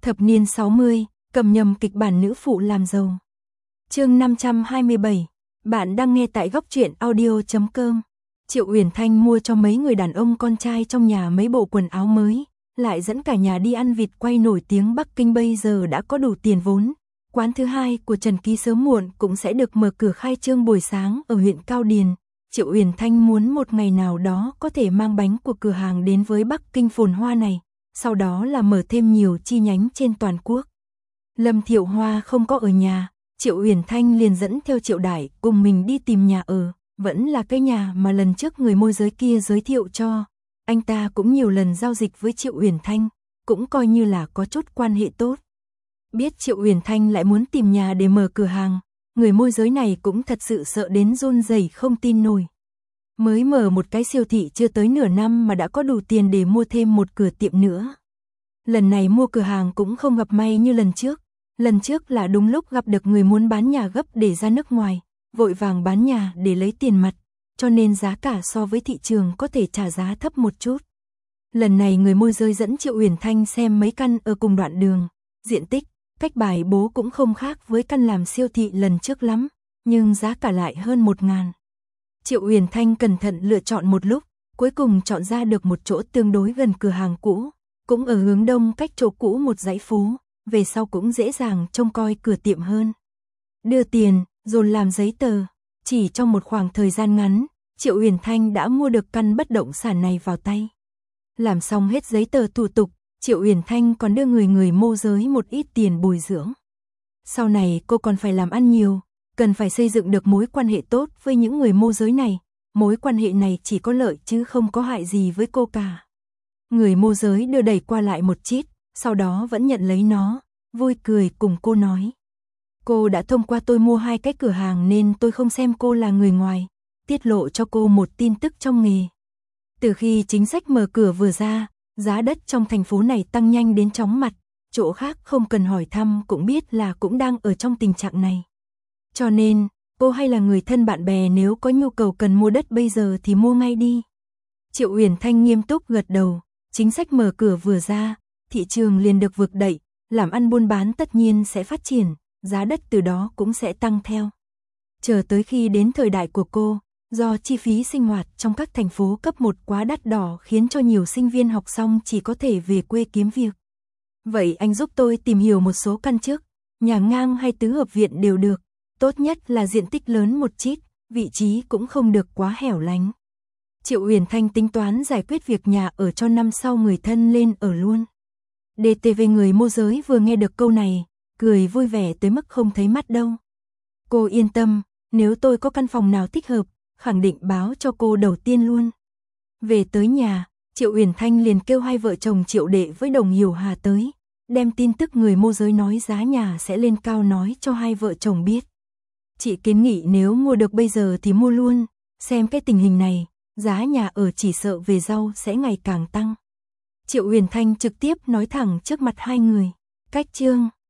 Thập niên 60, cầm nhầm kịch bản nữ phụ làm giàu. Chương 527, bạn đang nghe tại góc truyện audio.com. Triệu Uyển Thanh mua cho mấy người đàn ông con trai trong nhà mấy bộ quần áo mới, lại dẫn cả nhà đi ăn vịt quay nổi tiếng Bắc Kinh. Bây giờ đã có đủ tiền vốn. Quán thứ hai của Trần Ký sớm muộn cũng sẽ được mở cửa khai trương buổi sáng ở huyện Cao Điền. Triệu Uyển Thanh muốn một ngày nào đó có thể mang bánh của cửa hàng đến với Bắc Kinh phồn hoa này, sau đó là mở thêm nhiều chi nhánh trên toàn quốc. Lâm Thiệu Hoa không có ở nhà, Triệu Uyển Thanh liền dẫn theo Triệu Đại cùng mình đi tìm nhà ở, vẫn là cái nhà mà lần trước người môi giới kia giới thiệu cho. Anh ta cũng nhiều lần giao dịch với Triệu Uyển Thanh, cũng coi như là có chút quan hệ tốt. Biết Triệu Uyển Thanh lại muốn tìm nhà để mở cửa hàng, người môi giới này cũng thật sự sợ đến run rẩy không tin nổi. Mới mở một cái siêu thị chưa tới nửa năm mà đã có đủ tiền để mua thêm một cửa tiệm nữa. Lần này mua cửa hàng cũng không gặp may như lần trước là đúng lúc gặp được người muốn bán nhà gấp để ra nước ngoài, vội vàng bán nhà để lấy tiền mặt, cho nên giá cả so với thị trường có thể trả giá thấp một chút. Lần này người môi giới dẫn Triệu Uyển Thanh xem mấy căn ở cùng đoạn đường, diện tích, cách bài bố cũng không khác với căn làm siêu thị lần trước lắm, nhưng giá cả lại hơn 1.000. Triệu Uyển Thanh cẩn thận lựa chọn một lúc, cuối cùng chọn ra được một chỗ tương đối gần cửa hàng cũ, cũng ở hướng đông cách chỗ cũ một dãy phố, về sau cũng dễ dàng trông coi cửa tiệm hơn. Đưa tiền, rồi làm giấy tờ, chỉ trong một khoảng thời gian ngắn, Triệu Uyển Thanh đã mua được căn bất động sản này vào tay. Làm xong hết giấy tờ thủ tục, Triệu Uyển Thanh còn đưa người môi giới một ít tiền bồi dưỡng. Sau này cô còn phải làm ăn nhiều, cần phải xây dựng được mối quan hệ tốt với những người môi giới này, mối quan hệ này chỉ có lợi chứ không có hại gì với cô cả. Người môi giới đưa đẩy qua lại một chít, sau đó vẫn nhận lấy nó, vui cười cùng cô nói. Cô đã thông qua tôi mua 2 cái cửa hàng nên tôi không xem cô là người ngoài, tiết lộ cho cô một tin tức trong nghề. Từ khi chính sách mở cửa vừa ra, giá đất trong thành phố này tăng nhanh đến chóng mặt, chỗ khác không cần hỏi thăm cũng biết là cũng đang ở trong tình trạng này. Cho nên, cô hay là người thân bạn bè nếu có nhu cầu cần mua đất bây giờ thì mua ngay đi. Triệu Uyển Thanh nghiêm túc gật đầu, chính sách mở cửa vừa ra, thị trường liền được vực đẩy, làm ăn buôn bán tất nhiên sẽ phát triển, giá đất từ đó cũng sẽ tăng theo. Chờ tới khi đến thời đại của cô, do chi phí sinh hoạt trong các thành phố cấp 1 quá đắt đỏ khiến cho nhiều sinh viên học xong chỉ có thể về quê kiếm việc. Vậy anh giúp tôi tìm hiểu một số căn trước, nhà ngang hay tứ hợp viện đều được, tốt nhất là diện tích lớn một chít, vị trí cũng không được quá hẻo lánh. Triệu Uyển Thanh tính toán giải quyết việc nhà ở cho năm sau người thân lên ở luôn. DTV người môi giới vừa nghe được câu này, cười vui vẻ tới mức không thấy mắt đâu. Cô yên tâm, nếu tôi có căn phòng nào thích hợp, khẳng định báo cho cô đầu tiên luôn. Về tới nhà, Triệu Uyển Thanh liền kêu hai vợ chồng Triệu Đệ với Đồng Hiểu Hà tới, đem tin tức người môi giới nói giá nhà sẽ lên cao nói cho hai vợ chồng biết. Chị kiến nghị nếu mua được bây giờ thì mua luôn, xem cái tình hình này, giá nhà ở chỉ sợ về sau sẽ ngày càng tăng. Triệu Uyển Thanh trực tiếp nói thẳng trước mặt hai người. Cách chương